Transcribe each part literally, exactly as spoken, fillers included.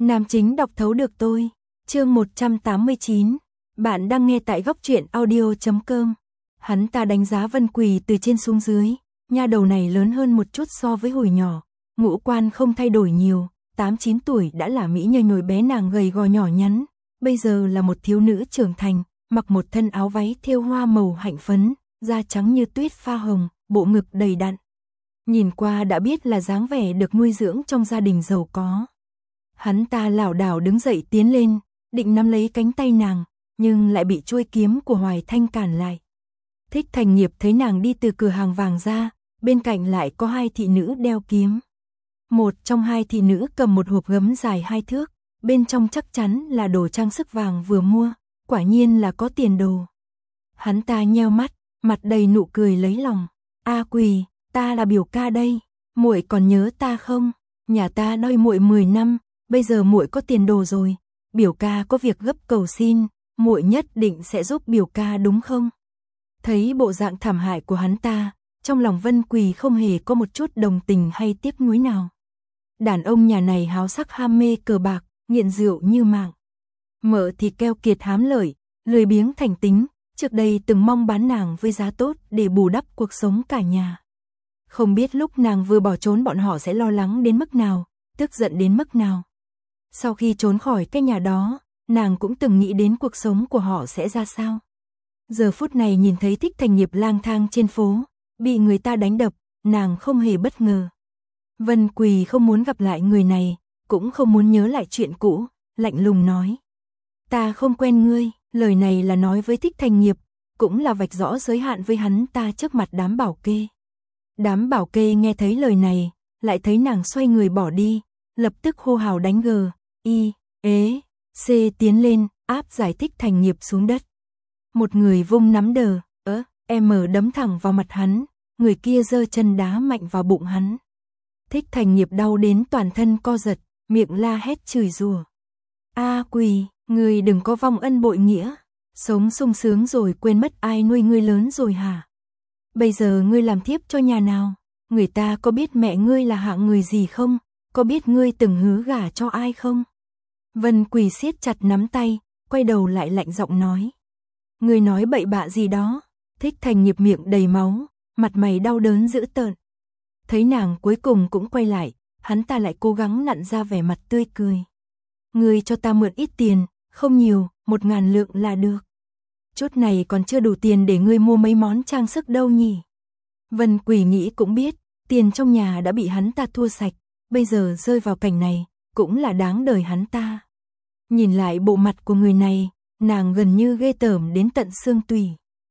Nam chính đọc thấu được tôi. Chương một trăm tám mươi chín. Bạn đang nghe tại góc truyện audio chấm com. Hắn ta đánh giá Vân Quỳ từ trên xuống dưới, nha đầu này lớn hơn một chút so với hồi nhỏ, ngũ quan không thay đổi nhiều, tám chín tuổi đã là mỹ nhân nhồi bé nàng gầy gò nhỏ nhắn, bây giờ là một thiếu nữ trưởng thành, mặc một thân áo váy thêu hoa màu hạnh phấn, da trắng như tuyết pha hồng, bộ ngực đầy đặn. Nhìn qua đã biết là dáng vẻ được nuôi dưỡng trong gia đình giàu có. Hắn ta lảo đảo đứng dậy tiến lên, định nắm lấy cánh tay nàng, nhưng lại bị chuôi kiếm của Hoài Thanh cản lại. Thích Thành Nghiệp thấy nàng đi từ cửa hàng vàng ra, bên cạnh lại có hai thị nữ đeo kiếm. Một trong hai thị nữ cầm một hộp gấm dài hai thước, bên trong chắc chắn là đồ trang sức vàng vừa mua, quả nhiên là có tiền đồ. Hắn ta nheo mắt, mặt đầy nụ cười lấy lòng. A Quỳ, ta là biểu ca đây, muội còn nhớ ta không? Nhà ta đòi muội mười năm, bây giờ muội có tiền đồ rồi, biểu ca có việc gấp cầu xin, muội nhất định sẽ giúp biểu ca đúng không? Thấy bộ dạng thảm hại của hắn ta, trong lòng Vân Quỳ không hề có một chút đồng tình hay tiếc nuối nào. Đàn ông nhà này háo sắc ham mê cờ bạc, nghiện rượu như mạng. Mợ thì keo kiệt hám lợi, lười biếng thành tính, trước đây từng mong bán nàng với giá tốt để bù đắp cuộc sống cả nhà. Không biết lúc nàng vừa bỏ trốn bọn họ sẽ lo lắng đến mức nào, tức giận đến mức nào. Sau khi trốn khỏi cái nhà đó, nàng cũng từng nghĩ đến cuộc sống của họ sẽ ra sao. Giờ phút này nhìn thấy Thích Thành Nghiệp lang thang trên phố, bị người ta đánh đập, nàng không hề bất ngờ. Vân Quỳ không muốn gặp lại người này, cũng không muốn nhớ lại chuyện cũ, lạnh lùng nói. Ta không quen ngươi, lời này là nói với Thích Thành Nghiệp, cũng là vạch rõ giới hạn với hắn ta trước mặt đám bảo kê. Đám bảo kê nghe thấy lời này, lại thấy nàng xoay người bỏ đi, lập tức hô hào đánh gờ, y, ế, c tiến lên, áp giải Thích Thành Nghiệp xuống đất. Một người vung nắm đờ, ớ, em đấm thẳng vào mặt hắn, người kia giơ chân đá mạnh vào bụng hắn. Thích Thành Nghiệp đau đến toàn thân co giật, miệng la hét chửi rủa. A Quỳ, ngươi đừng có vong ân bội nghĩa, sống sung sướng rồi quên mất ai nuôi ngươi lớn rồi hả? Bây giờ ngươi làm thiếp cho nhà nào? Người ta có biết mẹ ngươi là hạng người gì không? Có biết ngươi từng hứa gả cho ai không? Vân Quỳ siết chặt nắm tay, quay đầu lại lạnh giọng nói. Ngươi nói bậy bạ gì đó? Thích Thành Nghiệp miệng đầy máu, mặt mày đau đớn dữ tợn. Thấy nàng cuối cùng cũng quay lại, hắn ta lại cố gắng nặn ra vẻ mặt tươi cười. Ngươi cho ta mượn ít tiền, không nhiều, một ngàn lượng là được. Chút này còn chưa đủ tiền để ngươi mua mấy món trang sức đâu nhỉ? Vân Quỳ nghĩ cũng biết, tiền trong nhà đã bị hắn ta thua sạch, bây giờ rơi vào cảnh này, cũng là đáng đời hắn ta. Nhìn lại bộ mặt của người này, nàng gần như ghê tởm đến tận xương tủy.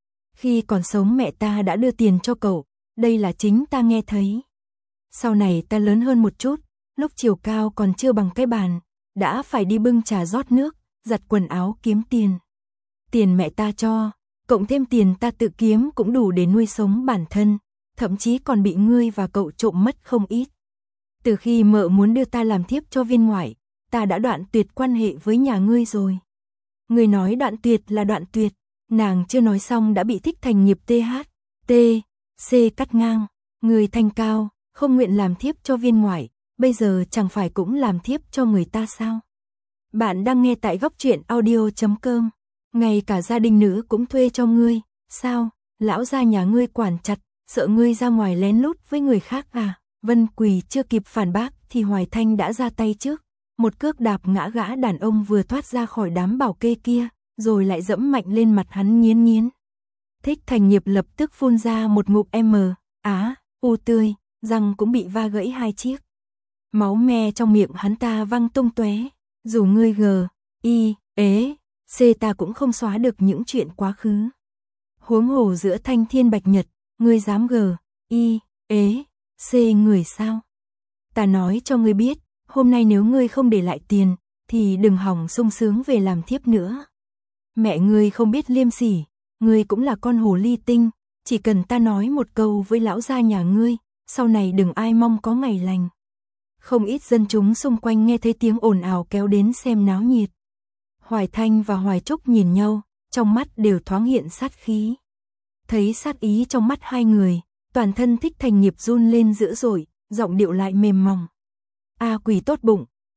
Khi còn sống mẹ ta đã đưa tiền cho cậu, đây là chính ta nghe thấy. Sau này ta lớn hơn một chút, lúc chiều cao còn chưa bằng cái bàn, đã phải đi bưng trà rót nước, giặt quần áo kiếm tiền. Tiền mẹ ta cho, cộng thêm tiền ta tự kiếm cũng đủ để nuôi sống bản thân, thậm chí còn bị ngươi và cậu trộm mất không ít. Từ khi mợ muốn đưa ta làm thiếp cho viên ngoại, ta đã đoạn tuyệt quan hệ với nhà ngươi rồi. Ngươi nói đoạn tuyệt là đoạn tuyệt, nàng chưa nói xong đã bị Thích Thành Nghiệp th, t, c cắt ngang. Ngươi thanh cao, không nguyện làm thiếp cho viên ngoại, bây giờ chẳng phải cũng làm thiếp cho người ta sao? Bạn đang nghe tại góc truyện audio chấm com. Ngay cả gia đình nữ cũng thuê cho ngươi, sao? Lão gia nhà ngươi quản chặt, sợ ngươi ra ngoài lén lút với người khác à? Vân Quỳ chưa kịp phản bác thì Hoài Thanh đã ra tay trước, một cước đạp ngã gã đàn ông vừa thoát ra khỏi đám bảo kê kia, rồi lại dẫm mạnh lên mặt hắn nghiến nghiến. Thích Thành Nghiệp lập tức phun ra một ngụm m, á, u tươi, răng cũng bị va gãy hai chiếc. Máu me trong miệng hắn ta văng tung tóe, dù ngươi g, y, ế, c ta cũng không xóa được những chuyện quá khứ. Huống hồ giữa thanh thiên bạch nhật, ngươi dám g, y, ế, c người sao? Ta nói cho ngươi biết, hôm nay nếu ngươi không để lại tiền, thì đừng hòng sung sướng về làm thiếp nữa. Mẹ ngươi không biết liêm sỉ, ngươi cũng là con hồ ly tinh, chỉ cần ta nói một câu với lão gia nhà ngươi, sau này đừng ai mong có ngày lành. Không ít dân chúng xung quanh nghe thấy tiếng ồn ào kéo đến xem náo nhiệt. Hoài Thanh và Hoài Trúc nhìn nhau, trong mắt đều thoáng hiện sát khí. Thấy sát ý trong mắt hai người, toàn thân Thích Thành Nghiệp run lên dữ dội, giọng điệu lại mềm mỏng. A Quỳ tốt bụng,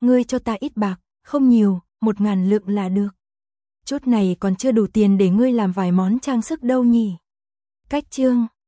Ngươi cho ta ít bạc, không nhiều, một ngàn lượng là được. Chút này còn chưa đủ tiền để ngươi làm vài món trang sức đâu nhỉ. Cách chương